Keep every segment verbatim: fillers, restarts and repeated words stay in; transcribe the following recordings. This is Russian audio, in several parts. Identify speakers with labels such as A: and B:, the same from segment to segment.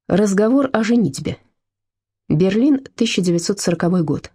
A: Разговор о женитьбе. Берлин, тысяча девятьсот сороковой год.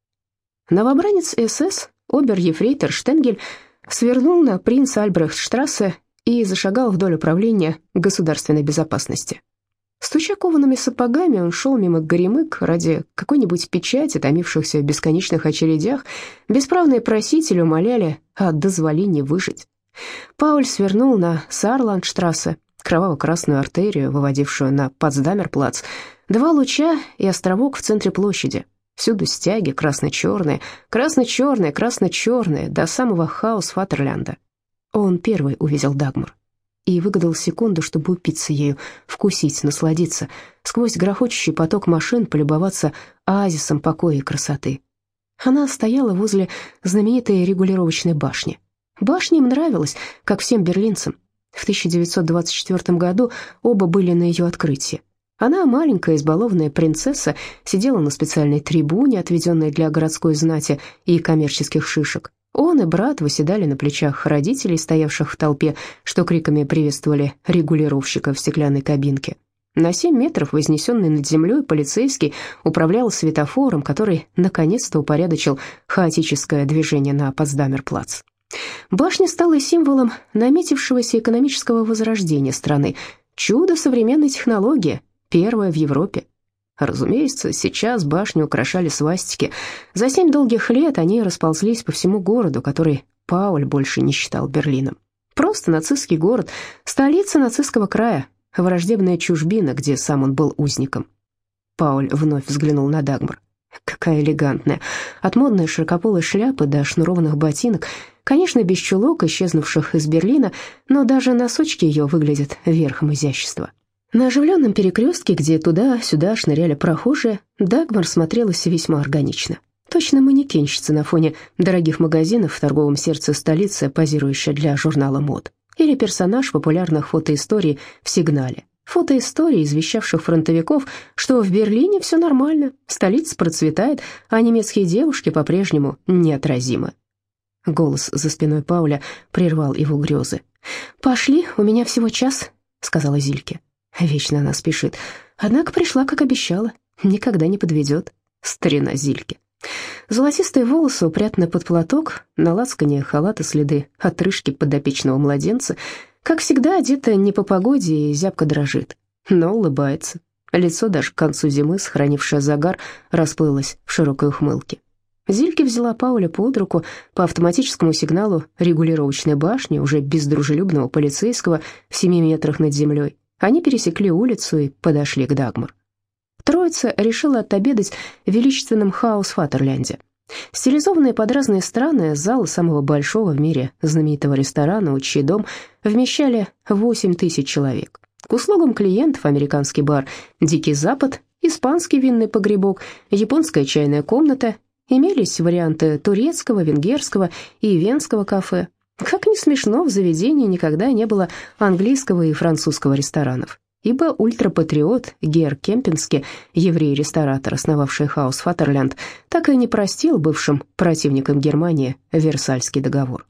A: Новобранец СС, обер-ефрейтор Штенгель, свернул на Принц-Альбрехтштрассе и зашагал вдоль управления государственной безопасности. Стуча коваными сапогами, он шел мимо горемык ради какой-нибудь печати, томившихся в бесконечных очередях. Бесправные просители умоляли о дозволении выжить. Пауль свернул на Саарландштрассе, кроваво-красную артерию, выводившую на Потсдамерплац. Два луча и островок в центре площади. Всюду стяги красно-черные, красно-черные, красно-черные, до самого Хаус-Фатерлянда. Он первый увидел Дагмар и выгадал секунду, чтобы упиться ею, вкусить, насладиться, сквозь грохочущий поток машин полюбоваться оазисом покоя и красоты. Она стояла возле знаменитой регулировочной башни. Башня им нравилась, как всем берлинцам. В тысяча девятьсот двадцать четвёртом году оба были на ее открытии. Она, маленькая избалованная принцесса, сидела на специальной трибуне, отведенной для городской знати и коммерческих шишек. Он и брат восседали на плечах родителей, стоявших в толпе, что криками приветствовали регулировщика в стеклянной кабинке. На семь метров, вознесенный над землей, полицейский управлял светофором, который наконец-то упорядочил хаотическое движение на Потсдамерплац. Башня стала символом наметившегося экономического возрождения страны. Чудо современной технологии, первое в Европе. Разумеется, сейчас башню украшали свастики. За семь долгих лет они расползлись по всему городу, который Пауль больше не считал Берлином. Просто нацистский город, столица нацистского края, враждебная чужбина, где сам он был узником. Пауль вновь взглянул на Дагмар. Какая элегантная, от модной широкополой шляпы до шнурованных ботинок, конечно, без чулок, исчезнувших из Берлина, но даже носочки ее выглядят верхом изящества. На оживленном перекрестке, где туда-сюда шныряли прохожие, Дагмар смотрелась весьма органично. Точно манекенщица на фоне дорогих магазинов в торговом сердце столицы, позирующая для журнала мод. Или персонаж популярных фотоисторий в «Сигнале». Фотоистории, извещавших фронтовиков, что в Берлине все нормально, столица процветает, а немецкие девушки по-прежнему неотразимы. Голос за спиной Пауля прервал его грезы. «Пошли, у меня всего час», — сказала Зильке. Вечно она спешит, однако пришла, как обещала, никогда не подведет. Старина Зильке. Золотистые волосы упрятаны под платок, на лацкане халата следы отрыжки подопечного младенца. Как всегда, одета не по погоде и зябко дрожит, но улыбается. Лицо, даже к концу зимы, сохранившее загар, расплылось в широкой ухмылке. Зильке взяла Пауля под руку по автоматическому сигналу регулировочной башни, уже без дружелюбного полицейского, в семи метрах над землей. Они пересекли улицу и подошли к Дагмар. Троица решила отобедать в величественном Хаус-Фатерлянде. Стилизованные под разные страны, залы самого большого в мире знаменитого ресторана «Отчий дом» вмещали восемь тысяч человек. К услугам клиентов американский бар «Дикий Запад», испанский винный погребок, японская чайная комната, имелись варианты турецкого, венгерского и венского кафе. Как ни смешно, в заведении никогда не было английского и французского ресторанов, ибо ультрапатриот Гер Кемпински, еврей-ресторатор, основавший Хаус-Фатерлянд, так и не простил бывшим противникам Германии Версальский договор.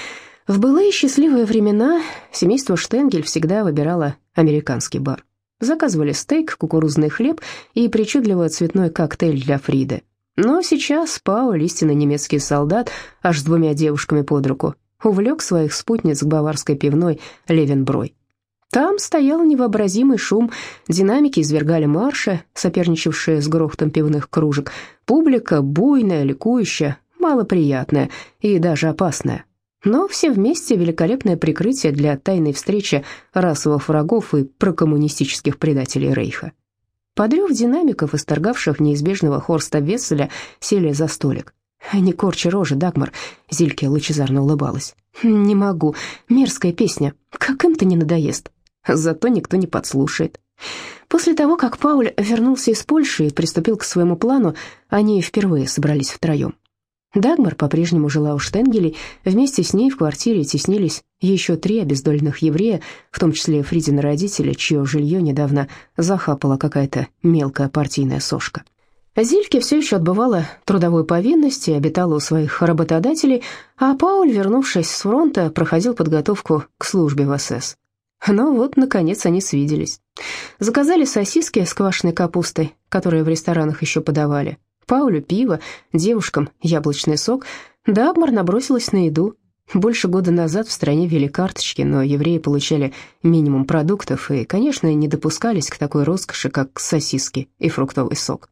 A: В былые счастливые времена семейство Штенгель всегда выбирало американский бар. Заказывали стейк, кукурузный хлеб и причудливый цветной коктейль для Фриды. Но сейчас Пауль, истинный немецкий солдат, аж с двумя девушками под руку, увлек своих спутниц к баварской пивной Левенброй. Там стоял невообразимый шум, динамики извергали марши, соперничавшие с грохотом пивных кружек, публика буйная, ликующая, малоприятная и даже опасная. Но все вместе великолепное прикрытие для тайной встречи расовых врагов и прокоммунистических предателей Рейха. Под рев динамиков, исторгавших неизбежного Хорста Весселя, сели за столик. «Не корчи рожи, Дагмар», — Зильке лучезарно улыбалась. «Не могу. Мерзкая песня. Как им-то не надоест. Зато никто не подслушает». После того, как Пауль вернулся из Польши и приступил к своему плану, они впервые собрались втроем. Дагмар по-прежнему жила у Штенгелей, вместе с ней в квартире теснились еще три обездоленных еврея, в том числе Фридины родители, чье жилье недавно захапала какая-то мелкая партийная сошка. Зильке все еще отбывала трудовую повинность и обитала у своих работодателей, а Пауль, вернувшись с фронта, проходил подготовку к службе в эс эс. Но вот, наконец, они свиделись. Заказали сосиски с квашеной капустой, которые в ресторанах еще подавали. Паулю пиво, девушкам яблочный сок. Дагмар набросилась на еду. Больше года назад в стране ввели карточки, но евреи получали минимум продуктов и, конечно, не допускались к такой роскоши, как сосиски и фруктовый сок.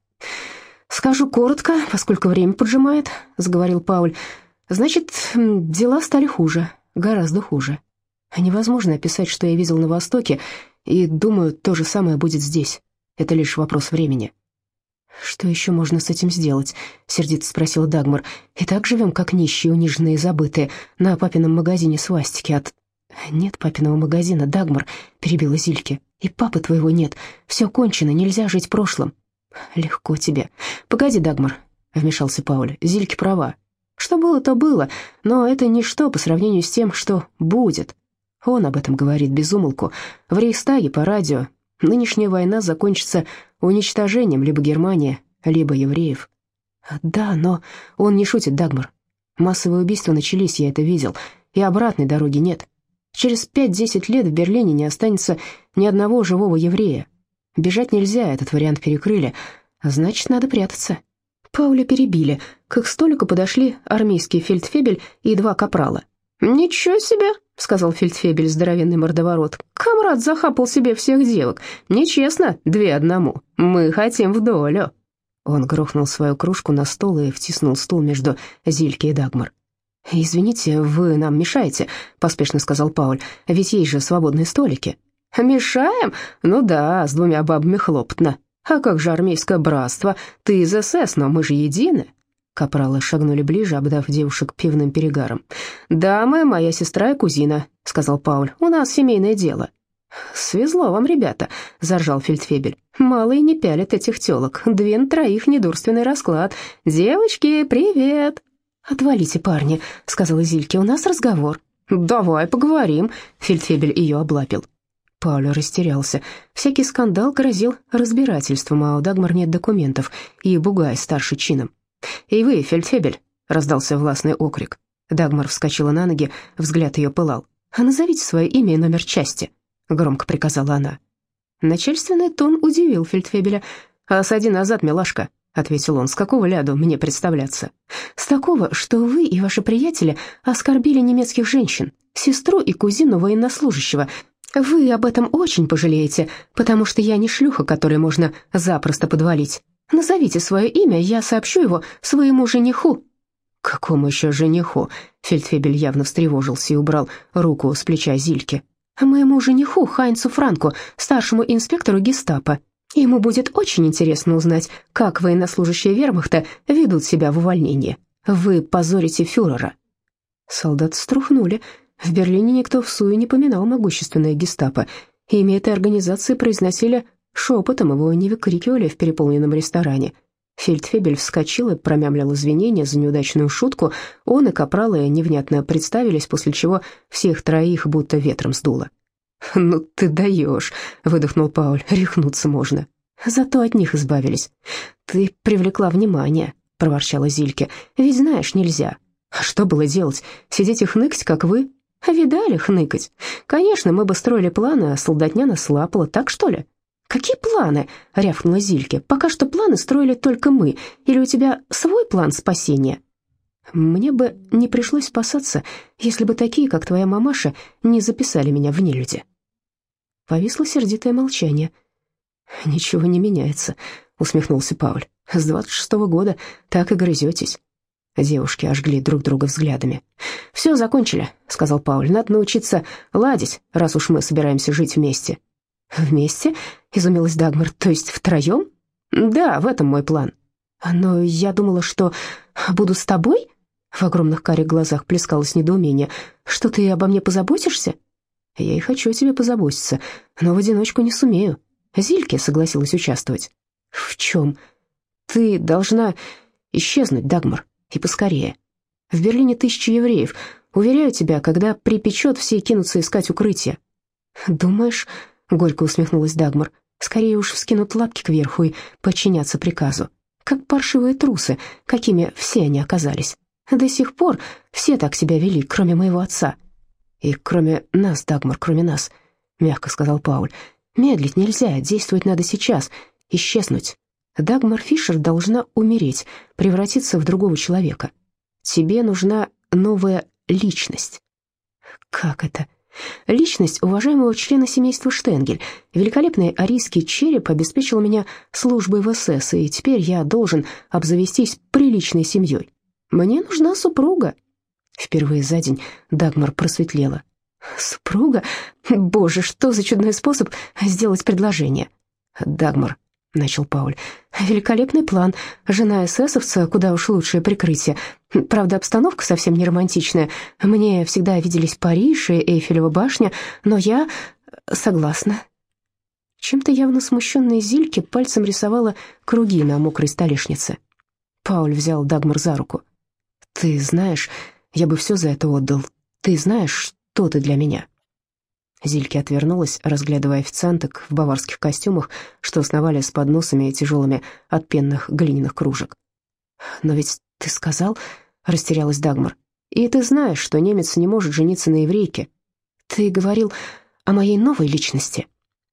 A: «Скажу коротко, поскольку время поджимает», — заговорил Пауль. «Значит, дела стали хуже, гораздо хуже. Невозможно описать, что я видел на Востоке, и, думаю, то же самое будет здесь. Это лишь вопрос времени». «Что еще можно с этим сделать?» — сердито спросила Дагмар. «И так живем, как нищие, униженные и забытые, на папином магазине свастики от...» «Нет папиного магазина, Дагмар», — перебила Зильке. «И папы твоего нет. Все кончено, нельзя жить прошлым». «Легко тебе». «Погоди, Дагмар», — вмешался Пауль. «Зильке права. Что было, то было, но это ничто по сравнению с тем, что будет». Он об этом говорит без умолку. В Рейхстаге, по радио. Нынешняя война закончится уничтожением либо Германии, либо евреев. Да, но он не шутит, Дагмар. Массовые убийства начались, я это видел, и обратной дороги нет. Через пять-десять лет в Берлине не останется ни одного живого еврея. Бежать нельзя, этот вариант перекрыли, а значит, надо прятаться. Пауля перебили. К их столику подошли армейский фельдфебель и два капрала. «Ничего себе!» — сказал фельдфебель, здоровенный мордоворот. «Камрад захапал себе всех девок. Нечестно, две одному. Мы хотим в долю». Он грохнул свою кружку на стол и втиснул стул между Зильке и Дагмар. «Извините, вы нам мешаете», — поспешно сказал Пауль. «Ведь есть же свободные столики». «Мешаем? Ну да, с двумя бабами хлопотно. А как же армейское братство? Ты из СС, но мы же едины». Капралы шагнули ближе, обдав девушек пивным перегаром. «Дамы, моя сестра и кузина», — сказал Пауль. «У нас семейное дело». «Свезло вам, ребята», — заржал фельдфебель. «Мало и не пялят этих телок. Две на троих, недурственный расклад. Девочки, привет!» «Отвалите, парни», — сказала Зильке, — «у нас разговор». «Давай поговорим», — фельдфебель ее облапил. Пауль растерялся. Всякий скандал грозил разбирательством, а у Дагмар нет документов, и Бугай старше чином. «И вы, фельдфебель!» — раздался властный окрик. Дагмар вскочила на ноги, взгляд ее пылал. «А назовите свое имя и номер части», — громко приказала она. Начальственный тон удивил фельдфебеля. «Осади назад, милашка», — ответил он. «С какого ляду мне представляться?» «С такого, что вы и ваши приятели оскорбили немецких женщин, сестру и кузину военнослужащего. Вы об этом очень пожалеете, потому что я не шлюха, которой можно запросто подвалить. Назовите свое имя, я сообщу его своему жениху». «Какому еще жениху?» Фельдфебель явно встревожился и убрал руку с плеча Зильки. «Моему жениху Хайнцу Франку, старшему инспектору гестапо. Ему будет очень интересно узнать, как военнослужащие вермахта ведут себя в увольнении. Вы позорите фюрера». Солдаты струхнули. В Берлине никто в суе не поминал могущественное гестапо. Имя этой организации произносили шепотом, его не выкрикивали в переполненном ресторане. Фельдфебель вскочил и промямлил извинения за неудачную шутку. Он и капралы невнятно представились, после чего всех троих будто ветром сдуло. «Ну ты даешь», — выдохнул Пауль, — «рехнуться можно». «Зато от них избавились». «Ты привлекла внимание», — проворчала Зильке. «Ведь знаешь, нельзя». «А что было делать? Сидеть и хныкать, как вы?» «Видали хныкать? Конечно, мы бы строили планы, а солдатня нас лапала, так что ли?» «Какие планы?» — рявкнула Зильке. «Пока что планы строили только мы. Или у тебя свой план спасения?» «Мне бы не пришлось спасаться, если бы такие, как твоя мамаша, не записали меня в нелюди». Повисло сердитое молчание. «Ничего не меняется», — усмехнулся Пауль. «С двадцать шестого года так и грызетесь». Девушки ожгли друг друга взглядами. «Все, закончили», — сказал Пауль. «Надо научиться ладить, раз уж мы собираемся жить вместе». «Вместе?» — изумилась Дагмар. «То есть втроем?» «Да, в этом мой план». «Но я думала, что буду с тобой?» В огромных карих глазах плескалось недоумение. «Что, ты обо мне позаботишься?» «Я и хочу о тебе позаботиться, но в одиночку не сумею». Зильке согласилась участвовать. «В чем?» «Ты должна исчезнуть, Дагмар, и поскорее. В Берлине тысячи евреев. Уверяю тебя, когда припечет, все кинутся искать укрытие». «Думаешь?» — горько усмехнулась Дагмар. «Скорее уж вскинут лапки кверху и подчинятся приказу. Как паршивые трусы, какими все они оказались. До сих пор все так себя вели, кроме моего отца. И кроме нас, Дагмар, кроме нас. мягко сказал Пауль. «Медлить нельзя, действовать надо сейчас, исчезнуть. Дагмар Фишер должна умереть, превратиться в другого человека. Тебе нужна новая личность». «Как это?» «Личность уважаемого члена семейства Штенгель. Великолепный арийский череп обеспечил меня службой в СС, и теперь я должен обзавестись приличной семьей. Мне нужна супруга». Впервые за день Дагмар просветлела. «Супруга? Боже, что за чудной способ сделать предложение!» «Дагмар», — начал Пауль, — «великолепный план. Жена эсэсовца, куда уж лучшее прикрытие. Правда, обстановка совсем не романтичная. Мне всегда виделись Париж и Эйфелева башня, но я согласна». Чем-то явно смущенная Зильке пальцем рисовала круги на мокрой столешнице. Пауль взял Дагмар за руку. «Ты знаешь, я бы все за это отдал. Ты знаешь, что ты для меня?» Зильке отвернулась, разглядывая официанток в баварских костюмах, что сновали с подносами тяжелыми от пенных глиняных кружек. «Но ведь ты сказал...» — растерялась Дагмар. «И ты знаешь, что немец не может жениться на еврейке. Ты говорил о моей новой личности».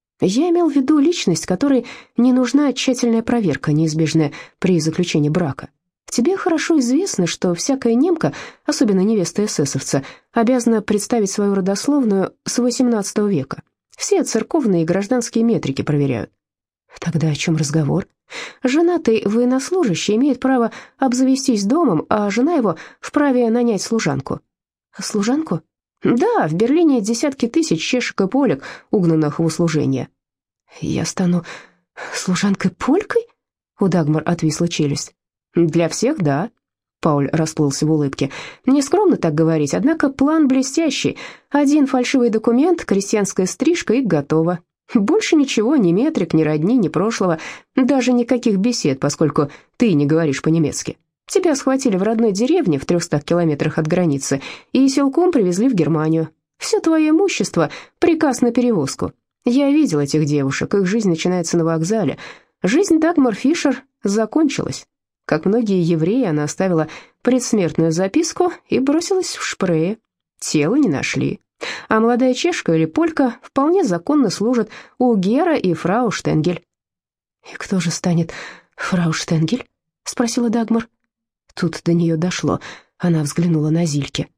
A: «Я имел в виду личность, которой не нужна тщательная проверка, неизбежная при заключении брака. Тебе хорошо известно, что всякая немка, особенно невеста эсэсовца, обязана представить свою родословную с восемнадцатого века. Все церковные и гражданские метрики проверяют». «Тогда о чем разговор?» «Женатый военнослужащий имеет право обзавестись домом, а жена его вправе нанять служанку». «Служанку?» «Да, в Берлине десятки тысяч чешек и полек, угнанных в услужение». «Я стану служанкой-полькой?» У Дагмар отвисла челюсть. «Для всех, да», — Пауль расплылся в улыбке. «Не скромно так говорить, однако план блестящий. Один фальшивый документ, крестьянская стрижка и готово. Больше ничего, ни метрик, ни родни, ни прошлого, даже никаких бесед, поскольку ты не говоришь по-немецки. Тебя схватили в родной деревне в трехстах километрах от границы и силком привезли в Германию. Все твое имущество — приказ на перевозку. Я видел этих девушек, их жизнь начинается на вокзале. Жизнь Дагмар Фишер закончилась. Как многие евреи, она оставила предсмертную записку и бросилась в Шпрее. Тело не нашли. А молодая чешка или полька вполне законно служат у Гера и фрау Штенгель». «И кто же станет фрау Штенгель?» — спросила Дагмар. Тут до нее дошло. Она взглянула на Зильке.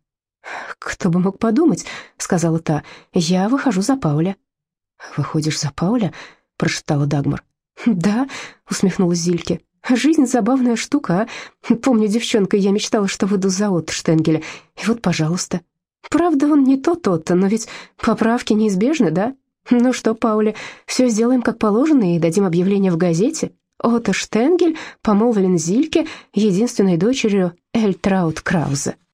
A: «Кто бы мог подумать», — сказала та, — «я выхожу за Пауля». «Выходишь за Пауля?» — прошептала Дагмар. «Да», — усмехнулась Зильке. «Жизнь забавная штука, а? Помню, девчонкой я мечтала, что выйду за Отто Штенгеля. И вот, пожалуйста. Правда, он не тот Отто, но ведь поправки неизбежны, да? Ну что, Пауля, все сделаем как положено и дадим объявление в газете. Отто Штенгель помолвлен Зильке, единственной дочерью Эльтраут Краузе».